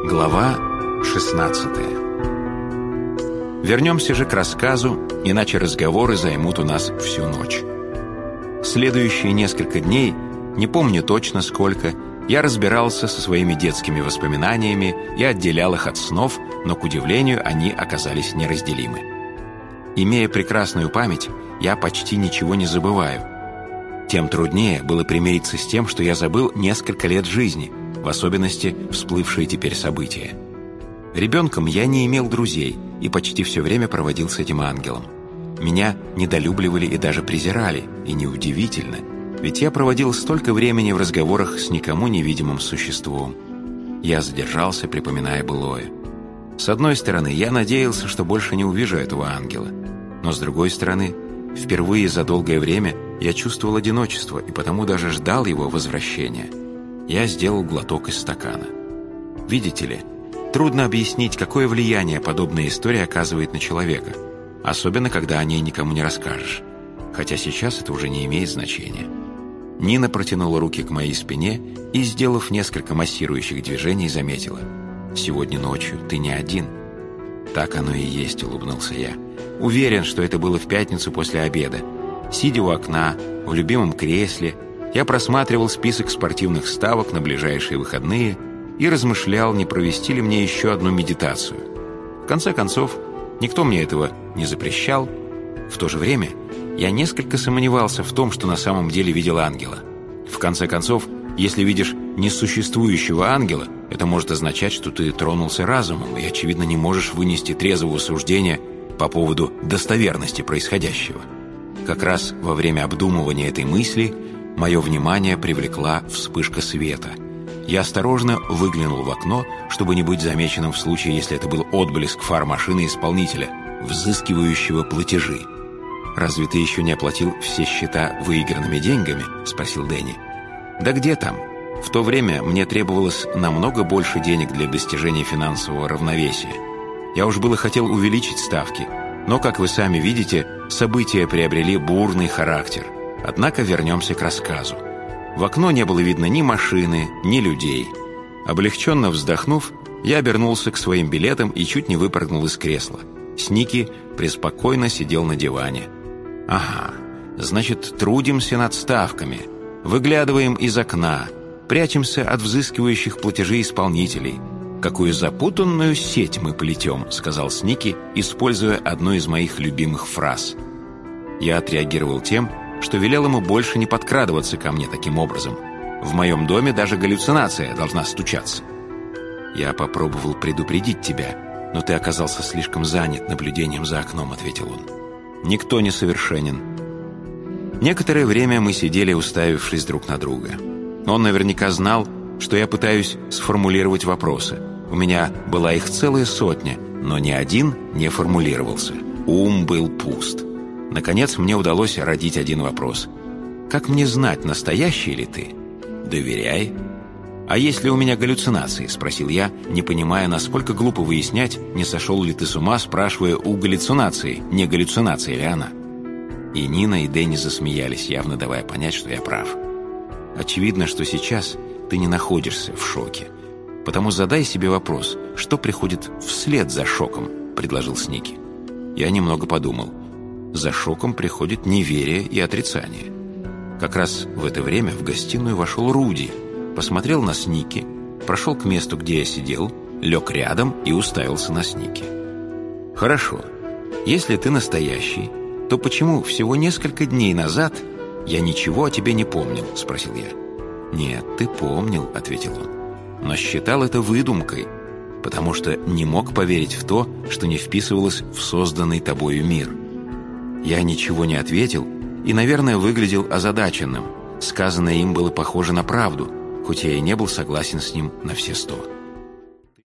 Глава 16. Вернемся же к рассказу, иначе разговоры займут у нас всю ночь. Следующие несколько дней, не помню точно сколько, я разбирался со своими детскими воспоминаниями и отделял их от снов, но, к удивлению, они оказались неразделимы. Имея прекрасную память, я почти ничего не забываю. Тем труднее было примириться с тем, что я забыл несколько лет жизни, в особенности всплывшие теперь события. Ребенком я не имел друзей и почти все время проводил с этим ангелом. Меня недолюбливали и даже презирали, и неудивительно, ведь я проводил столько времени в разговорах с никому невидимым существом. Я задержался, припоминая былое. С одной стороны, я надеялся, что больше не увижу этого ангела, но с другой стороны, впервые за долгое время я чувствовал одиночество и потому даже ждал его возвращения. Я сделал глоток из стакана. Видите ли, трудно объяснить, какое влияние подобная история оказывает на человека, особенно когда о ней никому не расскажешь. Хотя сейчас это уже не имеет значения. Нина протянула руки к моей спине и, сделав несколько массирующих движений, заметила: «Сегодня ночью ты не один». «Так оно и есть», — улыбнулся я. Уверен, что это было в пятницу после обеда. Сидя у окна, в любимом кресле, я просматривал список спортивных ставок на ближайшие выходные и размышлял, не провести ли мне еще одну медитацию. В конце концов, никто мне этого не запрещал. В то же время я несколько сомневался в том, что на самом деле видел ангела. В конце концов, если видишь несуществующего ангела, это может означать, что ты тронулся разумом и, очевидно, не можешь вынести трезвого суждения по поводу достоверности происходящего. Как раз во время обдумывания этой мысли мое внимание привлекла вспышка света. Я осторожно выглянул в окно, чтобы не быть замеченным в случае, если это был отблеск фар машины исполнителя, взыскивающего платежи. «Разве ты еще не оплатил все счета выигранными деньгами?» – спросил Дэнни. «Да где там? В то время мне требовалось намного больше денег для достижения финансового равновесия. Я уж было хотел увеличить ставки, но, как вы сами видите, события приобрели бурный характер. Однако вернемся к рассказу. В окно не было видно ни машины, ни людей. Облегченно вздохнув, я обернулся к своим билетам и чуть не выпрыгнул из кресла. Сники преспокойно сидел на диване. «Ага, значит, трудимся над ставками, выглядываем из окна, прячемся от взыскивающих платежей исполнителей. Какую запутанную сеть мы плетем», — сказал Сники, используя одну из моих любимых фраз. Я отреагировал тем, что велел ему больше не подкрадываться ко мне таким образом. В моем доме даже галлюцинация должна стучаться. «Я попробовал предупредить тебя, но ты оказался слишком занят наблюдением за окном», — ответил он. «Никто не совершенен». Некоторое время мы сидели, уставившись друг на друга. Он наверняка знал, что я пытаюсь сформулировать вопросы. У меня была их целая сотня, но ни один не формулировался. Ум был пуст. Наконец, мне удалось родить один вопрос. «Как мне знать, настоящий ли ты?» «Доверяй». «А если у меня галлюцинации?» – спросил я, не понимая, насколько глупо выяснять, не сошел ли ты с ума, спрашивая у галлюцинации, не галлюцинация ли она. И Нина, и Дэнни засмеялись, явно давая понять, что я прав. «Очевидно, что сейчас ты не находишься в шоке. Потому задай себе вопрос, что приходит вслед за шоком», – предложил Сники. Я немного подумал. За шоком приходит неверие и отрицание. Как раз в это время в гостиную вошел Руди, посмотрел на Сники, прошел к месту, где я сидел, лег рядом и уставился на Сники. «Хорошо. Если ты настоящий, то почему всего несколько дней назад я ничего о тебе не помнил?» – спросил я. «Нет, ты помнил», – ответил он. «Но считал это выдумкой, потому что не мог поверить в то, что не вписывалось в созданный тобою мир». Я ничего не ответил и, наверное, выглядел озадаченным. Сказанное им было похоже на правду, хоть я и не был согласен с ним на все 100.